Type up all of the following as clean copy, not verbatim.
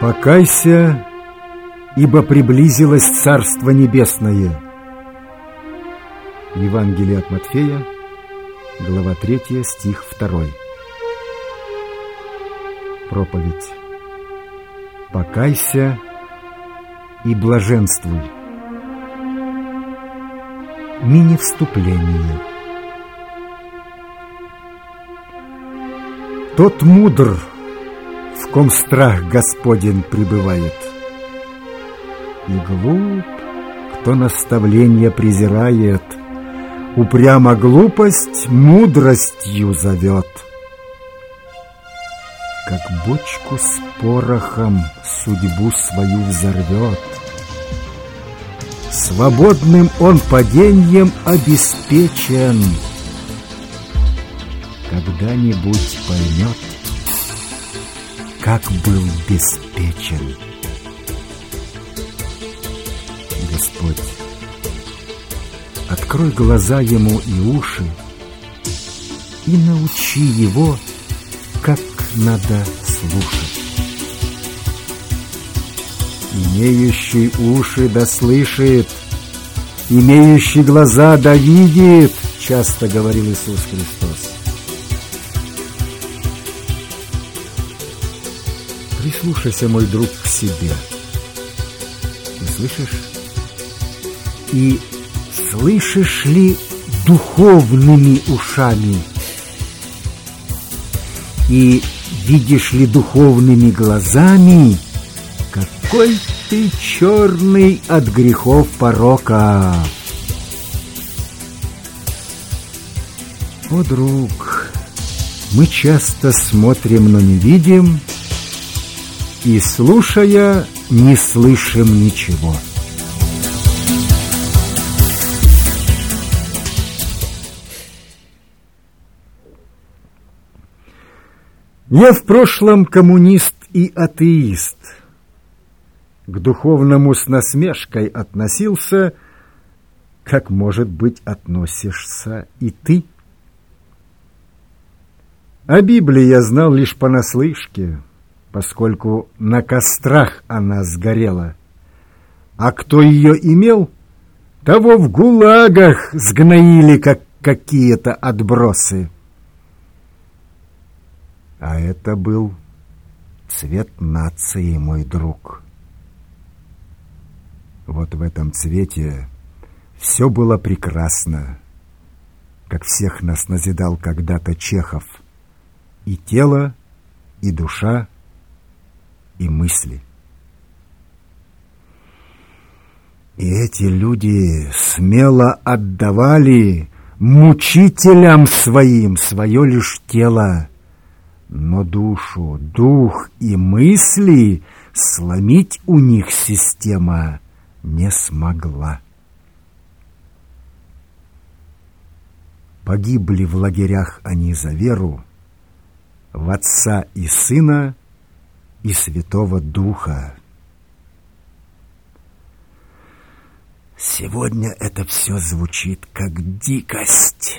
Покайся, ибо приблизилось Царство Небесное. Евангелие от Матфея, глава 3, стих 2. Проповедь. Покайся и блаженствуй. Мини-вступление. Тот мудр, в ком страх Господень пребывает, и глуп, кто наставление презирает, упрямо глупость мудростью зовет. Как бочку с порохом судьбу свою взорвет, свободным он паденьем обеспечен. Когда-нибудь поймет, как был беспечен. Господь, открой глаза ему и уши, и научи его, как надо слушать. Имеющий уши да слышит, имеющий глаза да видит, часто говорил Иисус Христос. Прислушайся, мой друг, к себе. Ты слышишь? И слышишь ли духовными ушами? И видишь ли духовными глазами? Какой ты черный от грехов порока! О, друг, мы часто смотрим, но не видим, и, слушая, не слышим ничего. Я в прошлом коммунист и атеист. К духовному с насмешкой относился, как, может быть, относишься и ты. О Библии я знал лишь понаслышке, поскольку на кострах она сгорела. А кто ее имел, того в гулагах сгноили, как какие-то отбросы. А это был цвет нации, мой друг. Вот в этом цвете все было прекрасно, как всех нас назидал когда-то Чехов. И тело, и душа, и мысли. И эти люди смело отдавали мучителям своим свое лишь тело, но душу, дух и мысли сломить у них система не смогла. Погибли в лагерях они за веру в Отца и Сына и Святого Духа. Сегодня это все звучит как дикость.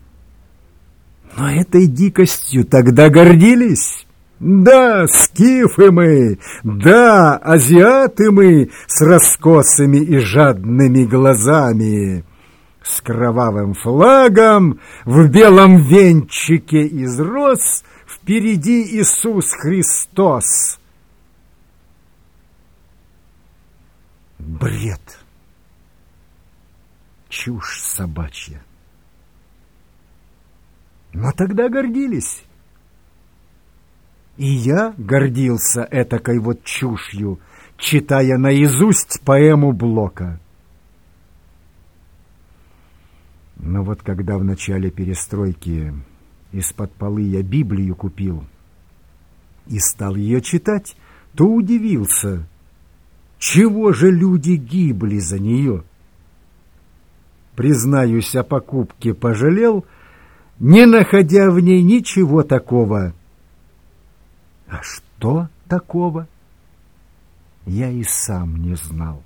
Но этой дикостью тогда гордились. Да, скифы мы, да, азиаты мы с раскосыми и жадными глазами, с кровавым флагом, в белом венчике из роз, впереди Иисус Христос. Бред. Чушь собачья. Но тогда гордились. И я гордился этакой вот чушью, читая наизусть поэму Блока. Но вот когда в начале перестройки из-под полы я Библию купил и стал ее читать, то удивился, чего же люди гибли за нее. Признаюсь, о покупке пожалел, не находя в ней ничего такого. А что такого, я и сам не знал.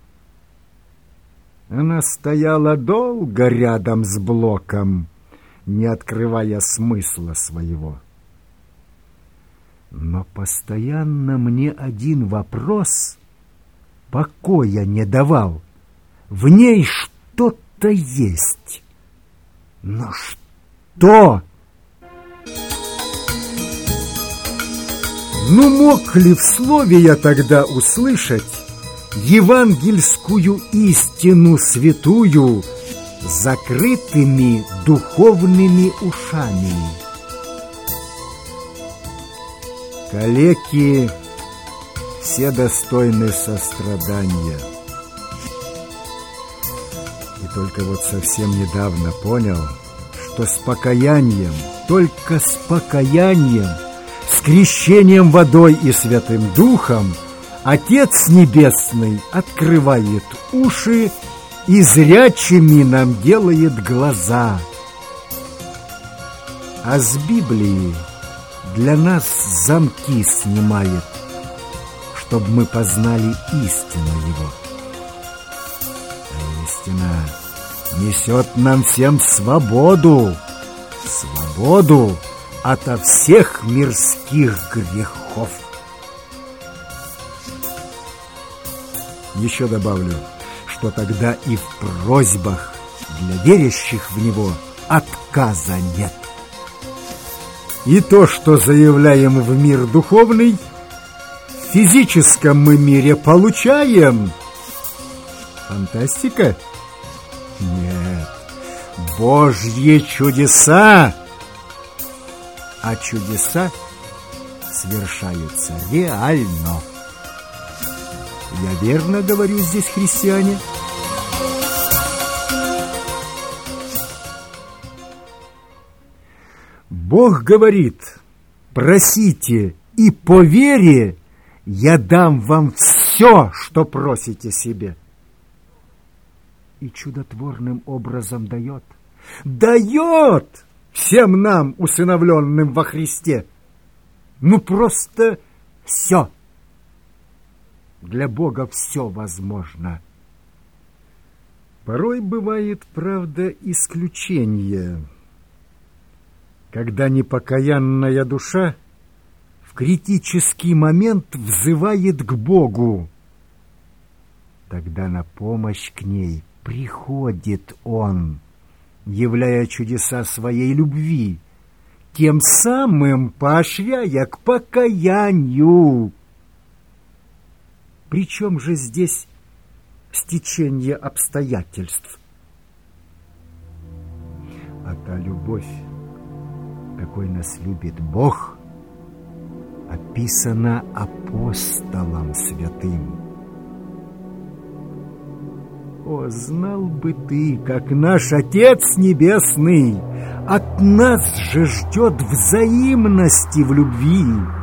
Она стояла долго рядом с Блоком, не открывая смысла своего. Но постоянно мне один вопрос покоя не давал. В ней что-то есть. Но что? Ну, мог ли в слове я тогда услышать евангельскую истину святую с закрытыми духовными ушами? Калеки все достойны сострадания. И только вот совсем недавно понял, что с покаянием, только с покаянием, с крещением водой и Святым Духом Отец Небесный открывает уши и зрячими нам делает глаза. А с Библии для нас замки снимает, чтобы мы познали истину Его. А истина несет нам всем свободу, свободу ото всех мирских грехов. Еще добавлю, что тогда и в просьбах для верящих в Него отказа нет. И то, что заявляем в мир духовный, в физическом мы мире получаем. Фантастика? Нет. Божьи чудеса! А чудеса свершаются реально. Я верно говорю здесь, христиане? Бог говорит: просите, и по вере я дам вам все, что просите себе. И чудотворным образом дает. Дает всем нам, усыновленным во Христе. Ну просто все. Для Бога все возможно. Порой бывает, правда, исключение, когда непокаянная душа в критический момент взывает к Богу. Тогда на помощь к ней приходит Он, являя чудеса своей любви, тем самым поощряя к покаянию. Причем же здесь стечение обстоятельств? А та любовь, какой нас любит Бог, описана апостолом святым. О, знал бы ты, как наш Отец Небесный от нас же ждет взаимности в любви.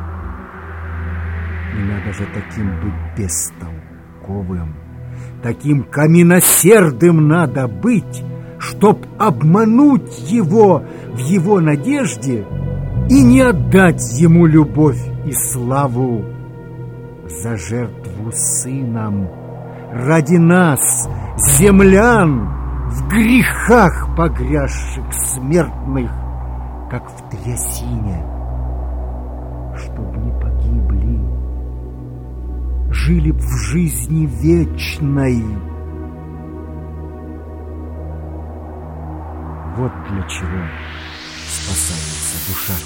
И надо же таким быть бестолковым, таким каменносердым надо быть, чтоб обмануть Его в Его надежде и не отдать Ему любовь и славу за жертву Сыном ради нас, землян, в грехах погрязших смертных, как в трясине, чтоб не погибли, жили б в жизни вечной. Вот для чего спасается душа.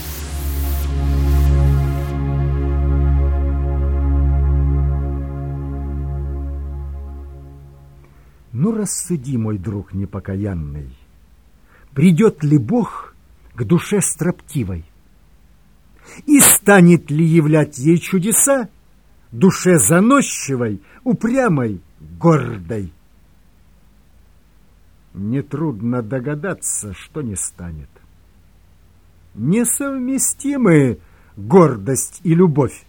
Ну, рассуди, мой друг непокаянный, придет ли Бог к душе строптивой? И станет ли являть ей чудеса душе заносчивой, упрямой, гордой? Нетрудно догадаться, что не станет. Несовместимы гордость и любовь.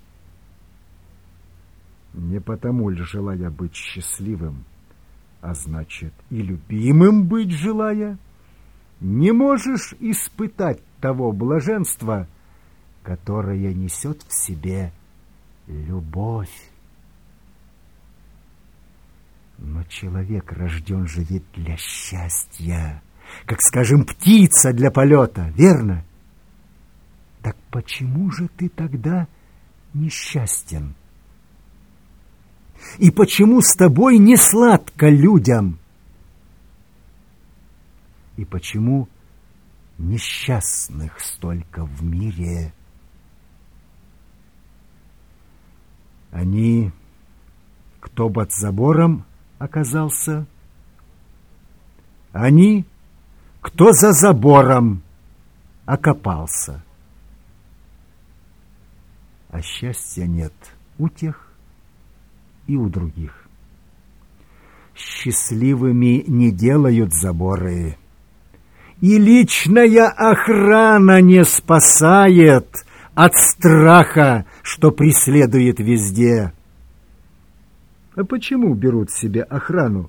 Не потому ли, желая быть счастливым, а значит и любимым быть желая, не можешь испытать того блаженства, которое несет в себе любовь. Но человек рожден же ведь для счастья, как, скажем, птица для полета, верно? Так почему же ты тогда несчастен? И почему с тобой не сладко людям? И почему несчастных столько в мире? Они, кто под забором оказался, они, кто за забором окопался. А счастья нет у тех и у других. Счастливыми не делают заборы, и личная охрана не спасает от страха, что преследует везде. А почему берут себе охрану?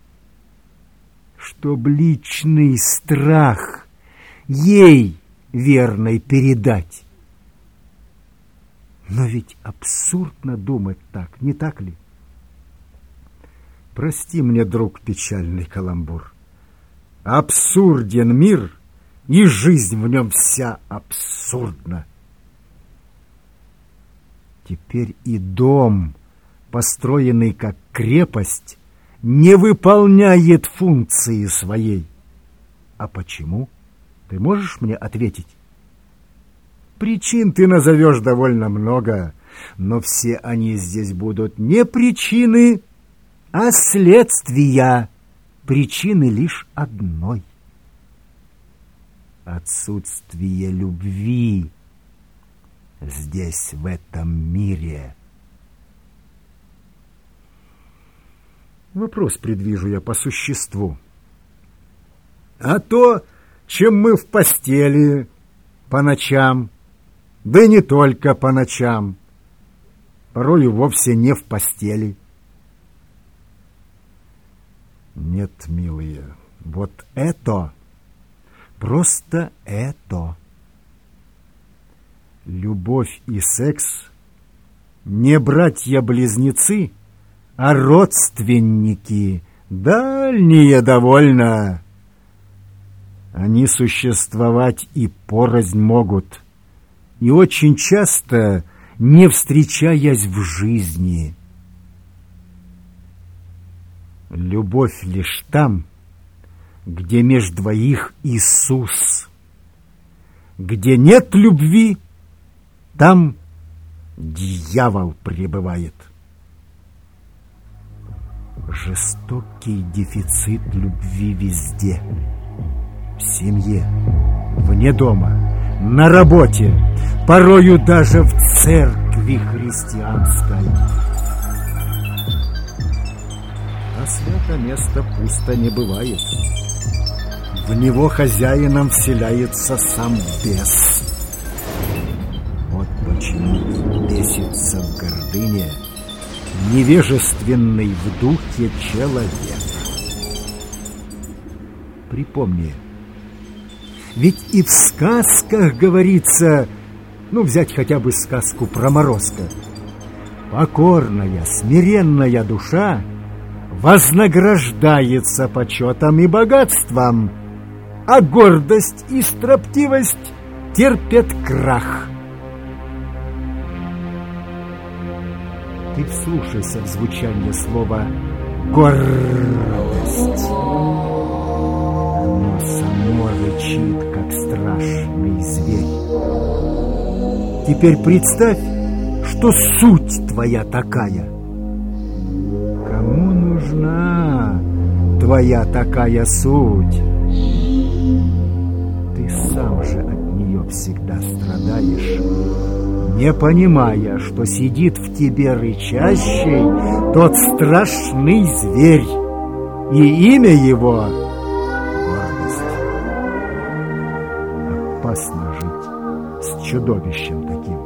Чтоб личный страх ей верной передать. Но ведь абсурдно думать так, не так ли? Прости мне, друг, печальный каламбур. Абсурден мир, и жизнь в нем вся абсурдна. Теперь и дом, построенный как крепость, не выполняет функции своей. А почему? Ты можешь мне ответить? Причин ты назовешь довольно много, но все они здесь будут не причины, а следствия. Причины лишь одной. Отсутствие любви здесь, в этом мире. Вопрос предвижу я по существу. А то, чем мы в постели по ночам, да и не только по ночам, порою вовсе не в постели. Нет, милые, вот это, просто это. Любовь и секс не братья-близнецы, а родственники, дальние довольно. Они существовать и порознь могут, и очень часто не встречаясь в жизни. Любовь лишь там, где меж двоих Иисус. Где нет любви, там дьявол пребывает. Жестокий дефицит любви везде. В семье, вне дома, на работе, порою даже в церкви христианской. А свято место пусто не бывает. В него хозяином вселяется сам бес. Вот почему и бесится в гордыне невежественный в духе человек. Припомни, ведь и в сказках говорится, взять хотя бы сказку про Морозко. Покорная, смиренная душа вознаграждается почетом и богатством, а гордость и строптивость терпят крах. Ты вслушайся в звучание слова «гордость». Оно само рычит, как страшный зверь. Теперь представь, что суть твоя такая. Кому нужна твоя такая суть? Ты сам же от нее всегда страдаешь, не понимая, что сидит в тебе рычащий тот страшный зверь, и имя его — гордость. Опасно жить с чудовищем таким.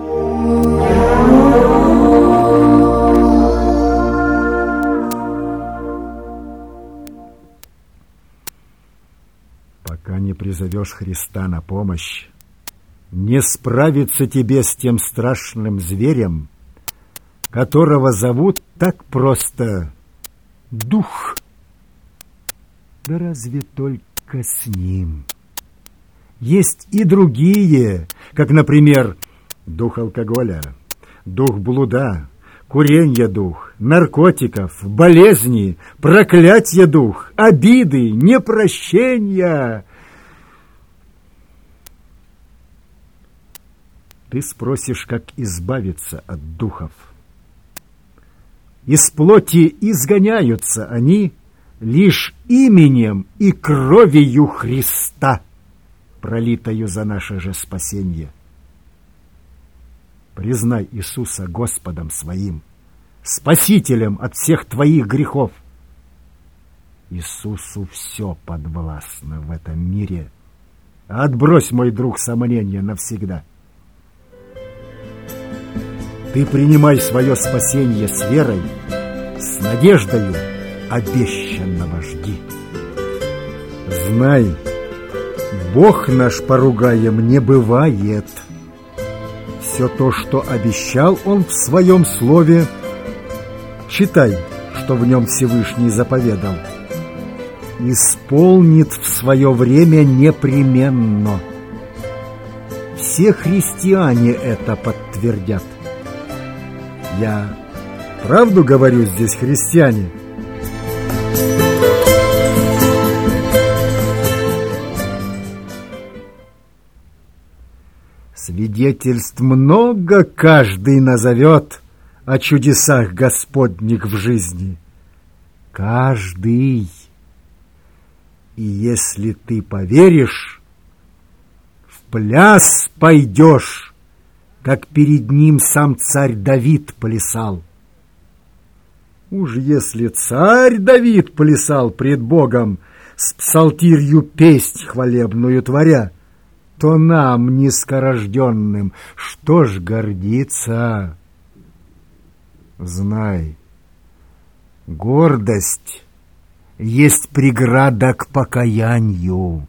Пока не призовешь Христа на помощь, не справиться тебе с тем страшным зверем, которого зовут так просто дух. Да разве только с ним Есть и другие, как, например, дух алкоголя, дух блуда, куренья дух, наркотиков, болезни, проклятье дух, обиды, непрощения. Ты спросишь, как избавиться от духов. Из плоти изгоняются они лишь именем и кровью Христа, пролитою за наше же спасение. Признай Иисуса Господом своим, Спасителем от всех твоих грехов. Иисусу все подвластно в этом мире. Отбрось, мой друг, сомнения навсегда. Ты принимай свое спасение с верой, с надеждою обещанного жди. Знай, Бог наш поругаем не бывает. Все то, что обещал Он в Своем Слове, читай, что в нем Всевышний заповедал, исполнит в свое время непременно. Все христиане это подтвердят. Я правду говорю здесь, христиане? Свидетельств много каждый назовет о чудесах Господних в жизни. Каждый. И если ты поверишь, в пляс пойдешь, как перед ним сам царь Давид плясал. Уж если царь Давид плясал пред Богом, с псалтирью песнь хвалебную творя, то нам, низкорожденным, что ж гордиться? Знай, гордость есть преграда к покаянию.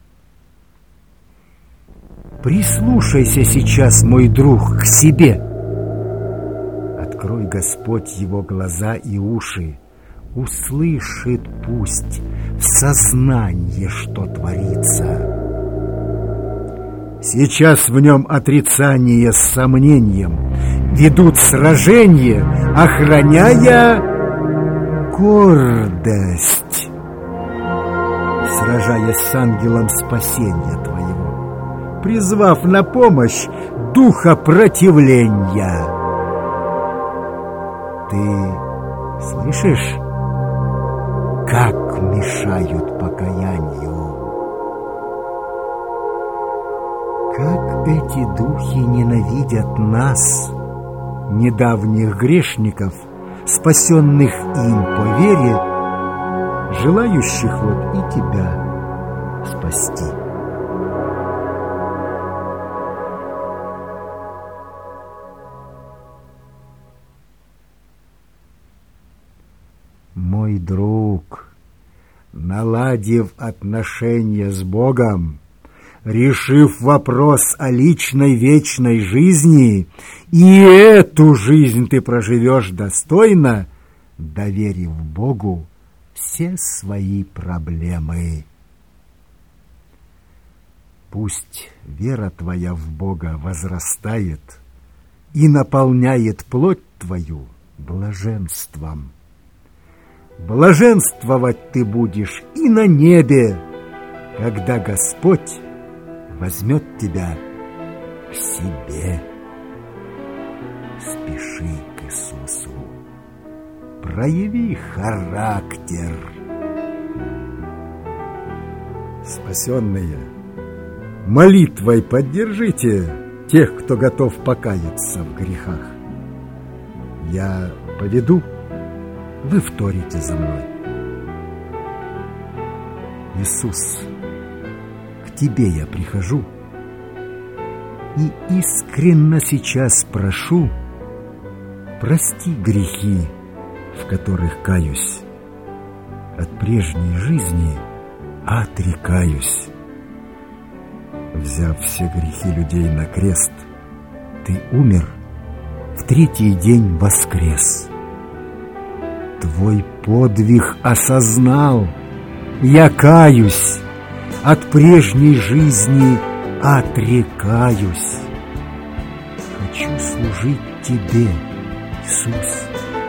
Прислушайся сейчас, мой друг, к себе. Открой, Господь, его глаза и уши, услышит пусть в сознании, что творится. Сейчас в нем отрицание с сомнением, ведут сражение, охраняя гордость, сражаясь с ангелом спасения твоего, призвав на помощь духа противления. Ты слышишь, как мешают покаянию? Как эти духи ненавидят нас, недавних грешников, спасенных им по вере, желающих вот и тебя спасти. Мой друг, наладив отношения с Богом, решив вопрос о личной вечной жизни, и эту жизнь ты проживешь достойно, доверив Богу все свои проблемы. Пусть вера твоя в Бога возрастает и наполняет плоть твою блаженством. Блаженствовать ты будешь и на небе, когда Господь возьмет тебя к себе. Спеши к Иисусу, прояви характер. Спасенные, молитвой поддержите тех, кто готов покаяться в грехах. Я поведу, вы вторите за мной. Иисус, к Тебе я прихожу и искренне сейчас прошу, прости грехи, в которых каюсь, от прежней жизни отрекаюсь. Взяв все грехи людей на крест, Ты умер, в третий день воскрес. Твой подвиг осознал, я каюсь, от прежней жизни отрекаюсь. Хочу служить Тебе, Иисус.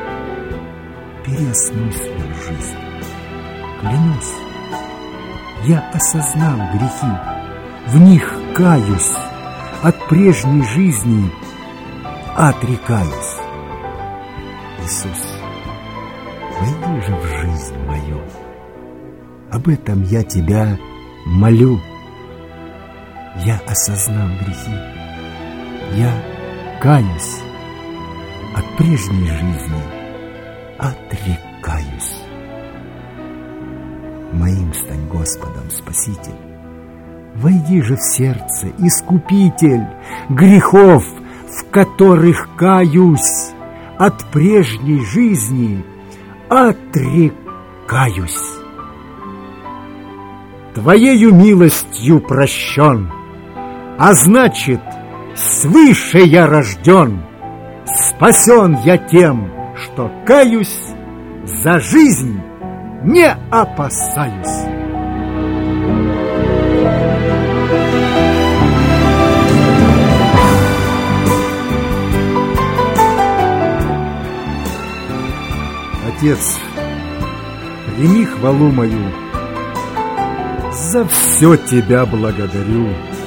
Переосмыслил жизнь. Клянусь, я осознал грехи, в них каюсь, от прежней жизни отрекаюсь. Иисус, войди же в жизнь мою, об этом я Тебя молю. Я осознал грехи, я каюсь, от прежней жизни отрекаюсь. Моим стань Господом, Спаситель. Войди же в сердце, Искупитель грехов, в которых каюсь, от прежней жизни отрекаюсь. Твоею милостью прощен, а значит, свыше я рожден. Спасен я тем, что каюсь, за жизнь не опасаюсь. Отец, прими хвалу мою, за все Тебя благодарю,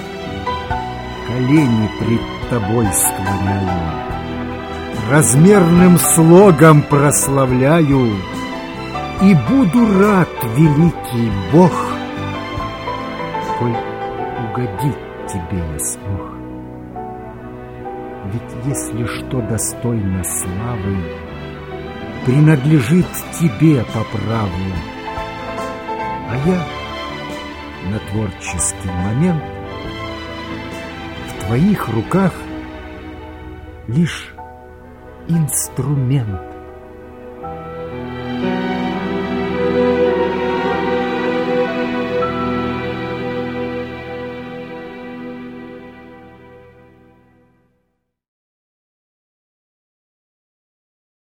колени пред Тобой склоняю, размерным слогом прославляю, и буду рад, великий Бог, коль угодить Тебе я смог. Ведь если что достойно славы, принадлежит Тебе по праву, а я на творческий момент в Твоих руках лишь инструмент.